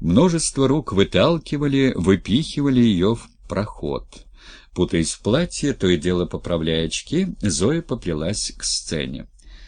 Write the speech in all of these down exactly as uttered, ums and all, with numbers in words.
Множество рук выталкивали, выпихивали ее в проход. Путаясь в платье, то и дело поправляя очки, Зоя поплелась к сцене.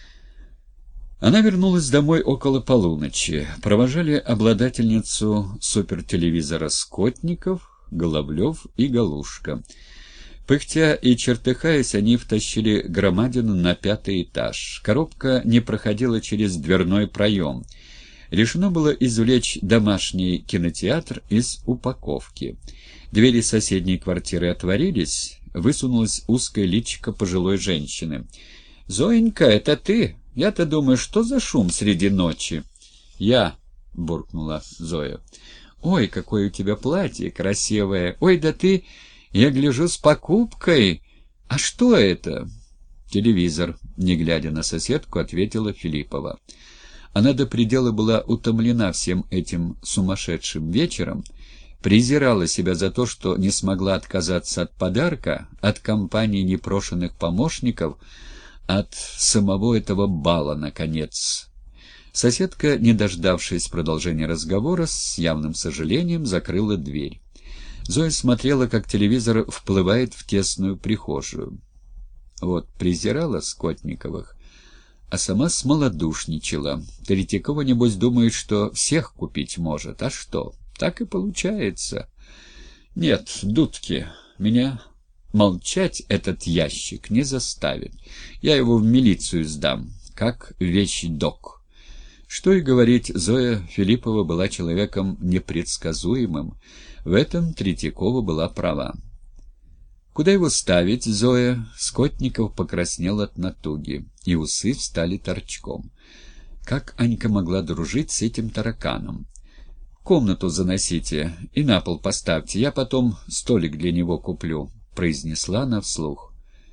Она вернулась домой около полуночи. Провожали обладательницу супертелевизора Скотников, Головлев и Галушка. Пыхтя и чертыхаясь, они втащили громадину на пятый этаж. Коробка не проходила через дверной проем. Решено было извлечь домашний кинотеатр из упаковки. Двери соседней квартиры отворились, высунулась узкое личико пожилой женщины. «Зоенька, это ты? Я-то думаю, что за шум среди ночи?» «Я», — буркнула Зоя. «Ой, какое у тебя платье красивое! Ой, да ты, я гляжу, с покупкой! А что это?» «Телевизор», — не глядя на соседку, ответила Филиппова. Она до предела была утомлена всем этим сумасшедшим вечером, презирала себя за то, что не смогла отказаться от подарка, от компании непрошенных помощников, от самого этого бала, наконец. Соседка, не дождавшись продолжения разговора, с явным сожалением закрыла дверь. Зоя смотрела, как телевизор вплывает в тесную прихожую. Вот презирала Скотниковых, а сама смолодушничала. Третьякова, небось, думает, что всех купить может. А что? Так и получается. Нет, дудки, меня молчать этот ящик не заставит. Я его в милицию сдам, как вещдок. Что и говорить, Зоя Филиппова была человеком непредсказуемым. В этом Третьякова была права. «Куда его ставить, Зоя?» Скотников покраснел от натуги, и усы встали торчком. Как Анька могла дружить с этим тараканом? «Комнату заносите и на пол поставьте, я потом столик для него куплю», — произнесла она вслух.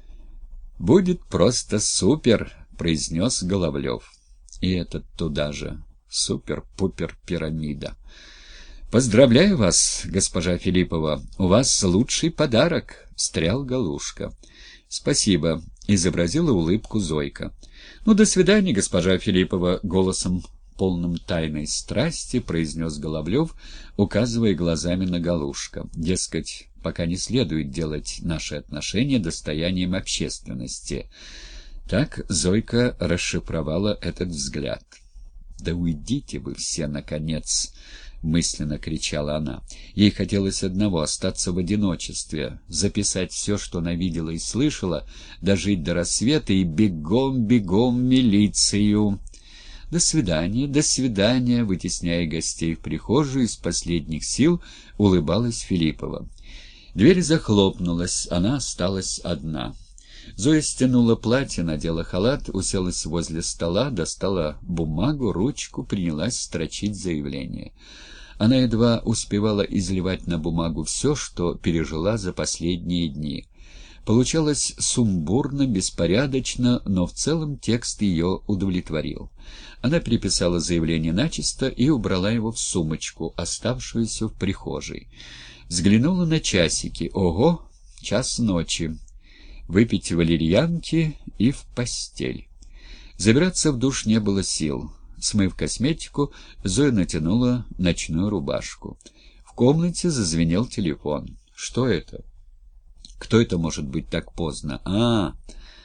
«Будет просто супер», — произнес Головлев. И этот туда же. Супер-пупер-пирамида. «Поздравляю вас, госпожа Филиппова, у вас лучший подарок», — встрял Галушка. «Спасибо», — изобразила улыбку Зойка. «Ну, до свидания, госпожа Филиппова», — голосом полным тайной страсти произнес Головлев, указывая глазами на Галушка. Дескать, пока не следует делать наши отношения достоянием общественности. Так Зойка расшифровала этот взгляд. «Да уйдите вы все, наконец!» — мысленно кричала она. Ей хотелось одного — остаться в одиночестве, записать все, что она видела и слышала, дожить до рассвета и бегом-бегом в милицию. «До свидания, до свидания!» — вытесняя гостей в прихожую, из последних сил улыбалась Филиппова. Дверь захлопнулась, она осталась одна. Зоя стянула платье, надела халат, уселась возле стола, достала бумагу, ручку, принялась строчить заявление. Она едва успевала изливать на бумагу все, что пережила за последние дни. Получалось сумбурно, беспорядочно, но в целом текст ее удовлетворил. Она переписала заявление начисто и убрала его в сумочку, оставшуюся в прихожей. Взглянула на часики. Ого, час ночи. Выпить валерьянки и в постель. Забираться в душ не было сил. Смыв косметику, Зоя натянула ночную рубашку. В комнате зазвенел телефон. Что это? Кто это может быть так поздно? А,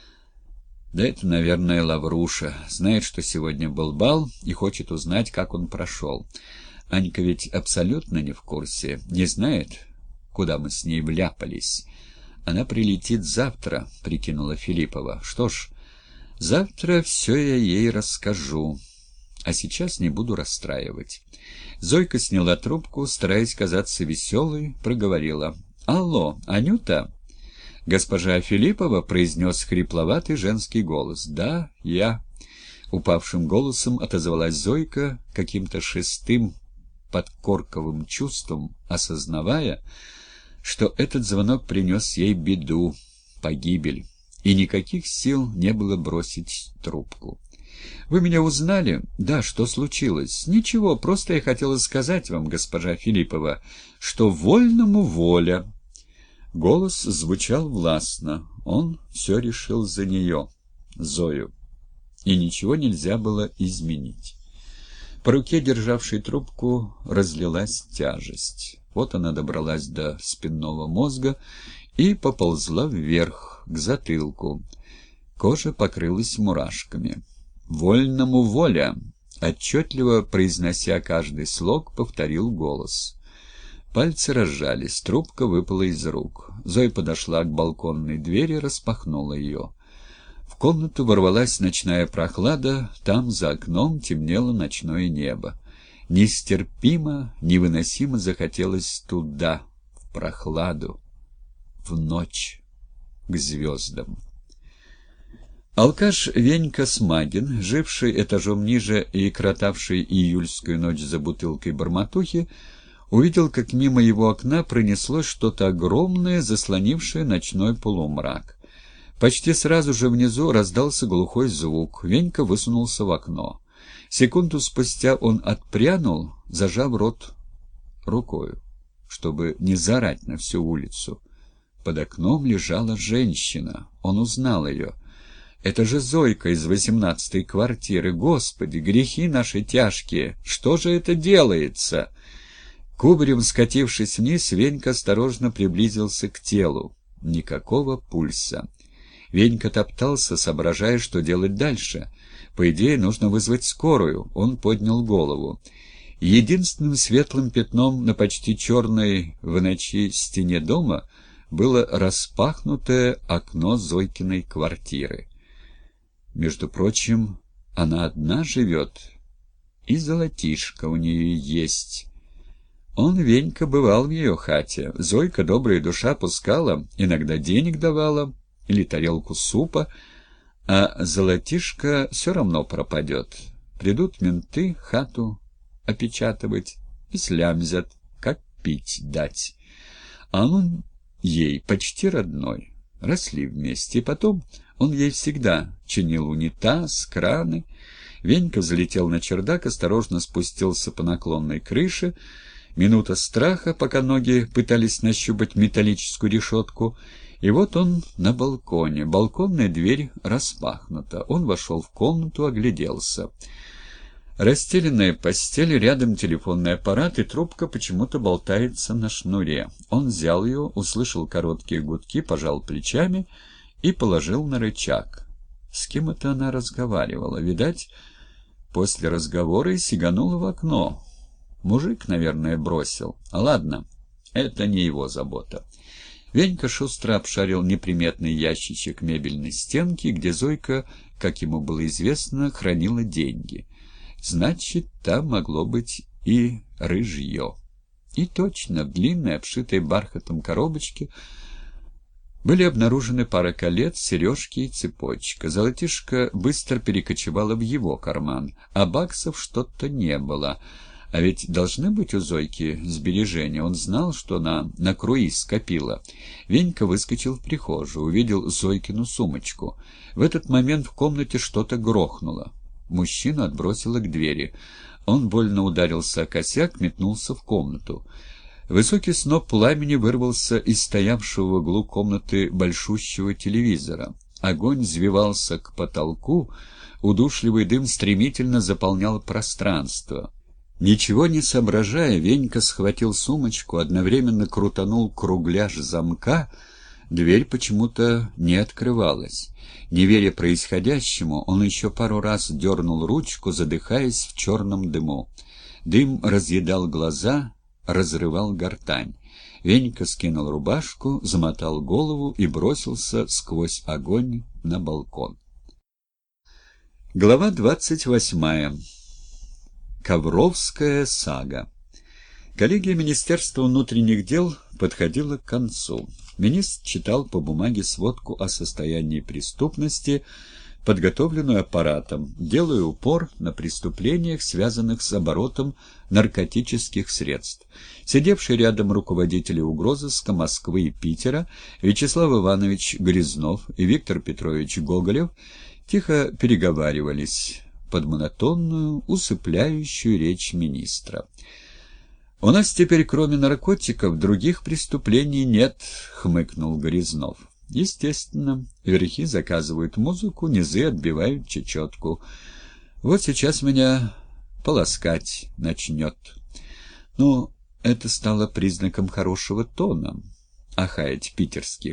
да это, наверное, Лавруша. Знает, что сегодня был бал и хочет узнать, как он прошел. Анька ведь абсолютно не в курсе, не знает, куда мы с ней вляпались. Она прилетит завтра, прикинула Филиппова. Что ж, завтра все я ей расскажу, а сейчас не буду расстраивать. Зойка сняла трубку, стараясь казаться веселой, проговорила. «Алло, Анюта?» «Госпожа Филиппова», — произнес хрипловатый женский голос. «Да, я». Упавшим голосом отозвалась Зойка, каким-то шестым подкорковым чувством осознавая, что этот звонок принес ей беду, погибель, и никаких сил не было бросить трубку. «Вы меня узнали?» «Да, что случилось?» «Ничего, просто я хотела сказать вам, госпожа Филиппова, что вольному воля». Голос звучал властно. Он все решил за нее, Зою, и ничего нельзя было изменить. По руке, державшей трубку, разлилась тяжесть. Вот она добралась до спинного мозга и поползла вверх, к затылку. Кожа покрылась мурашками. «Вольному воля!» — отчетливо произнося каждый слог, повторил голос. Пальцы разжались, трубка выпала из рук. Зоя подошла к балконной двери, распахнула ее. В комнату ворвалась ночная прохлада, там за окном темнело ночное небо. Нестерпимо, невыносимо захотелось туда, в прохладу, в ночь, к звездам. Алкаш Венька Смагин, живший этажом ниже и кротавший июльскую ночь за бутылкой барматухи, увидел, как мимо его окна пронеслось что-то огромное, заслонившее ночной полумрак. Почти сразу же внизу раздался глухой звук. Венька высунулся в окно. Секунду спустя он отпрянул, зажав рот рукою, чтобы не заорать на всю улицу. Под окном лежала женщина. Он узнал ее. Это же Зойка из восемнадцатой квартиры. Господи, грехи наши тяжкие! Что же это делается? Кубарем скатившись вниз, Венька осторожно приблизился к телу. Никакого пульса. Венька топтался, соображая, что делать дальше. По идее, нужно вызвать скорую. Он поднял голову. Единственным светлым пятном на почти черной в ночи стене дома было распахнутое окно Зойкиной квартиры. Между прочим, она одна живет, и золотишко у нее есть. Он, Венька, бывал в ее хате. Зойка, добрая душа, пускала, иногда денег давала или тарелку супа, а золотишко все равно пропадет. Придут менты хату опечатывать и слямзят, как пить дать. А он ей почти родной. Росли вместе, и потом он ей всегда чинил унитаз, краны. Венька взлетел на чердак, осторожно спустился по наклонной крыше. Минута страха, пока ноги пытались нащупать металлическую решетку. И вот он на балконе. Балконная дверь распахнута. Он вошел в комнату, огляделся. Расстеленная постель, рядом телефонный аппарат, и трубка почему-то болтается на шнуре. Он взял ее, услышал короткие гудки, пожал плечами и положил на рычаг. С кем это она разговаривала? Видать, после разговора и сиганула в окно. Мужик, наверное, бросил. А ладно, это не его забота. Венька шустро обшарил неприметный ящичек мебельной стенки, где Зойка, как ему было известно, хранила деньги. Значит, там могло быть и рыжье. И точно, в длинной, обшитой бархатом коробочке были обнаружены пара колец, сережки и цепочка. Золотишко быстро перекочевало в его карман, а баксов что-то не было. А ведь должны быть у Зойки сбережения. Он знал, что она на круиз скопила. Венька выскочил в прихожую, увидел Зойкину сумочку. В этот момент в комнате что-то грохнуло. Мужчину отбросило к двери. Он больно ударился о косяк, метнулся в комнату. Высокий сноп пламени вырвался из стоявшего в углу комнаты большущего телевизора. Огонь взвивался к потолку, удушливый дым стремительно заполнял пространство. Ничего не соображая, Венька схватил сумочку, одновременно крутанул кругляш замка. Дверь почему-то не открывалась. Не веря происходящему, он еще пару раз дернул ручку, задыхаясь в черном дыму. Дым разъедал глаза, разрывал гортань. Венька скинул рубашку, замотал голову и бросился сквозь огонь на балкон. Глава двадцать восьмая. Ковровская сага. Коллегия Министерства внутренних дел подходила к концу. Министр читал по бумаге сводку о состоянии преступности, подготовленную аппаратом, делая упор на преступлениях, связанных с оборотом наркотических средств. Сидевшие рядом руководители угрозыска Москвы и Питера Вячеслав Иванович Грязнов и Виктор Петрович Гоголев тихо переговаривались под монотонную, усыпляющую речь министра. «У нас теперь, кроме наркотиков, других преступлений нет», — хмыкнул Грязнов. «Естественно, верхи заказывают музыку, низы отбивают чечетку. Вот сейчас меня полоскать начнет. Но это стало признаком хорошего тона. Ахаять питерских.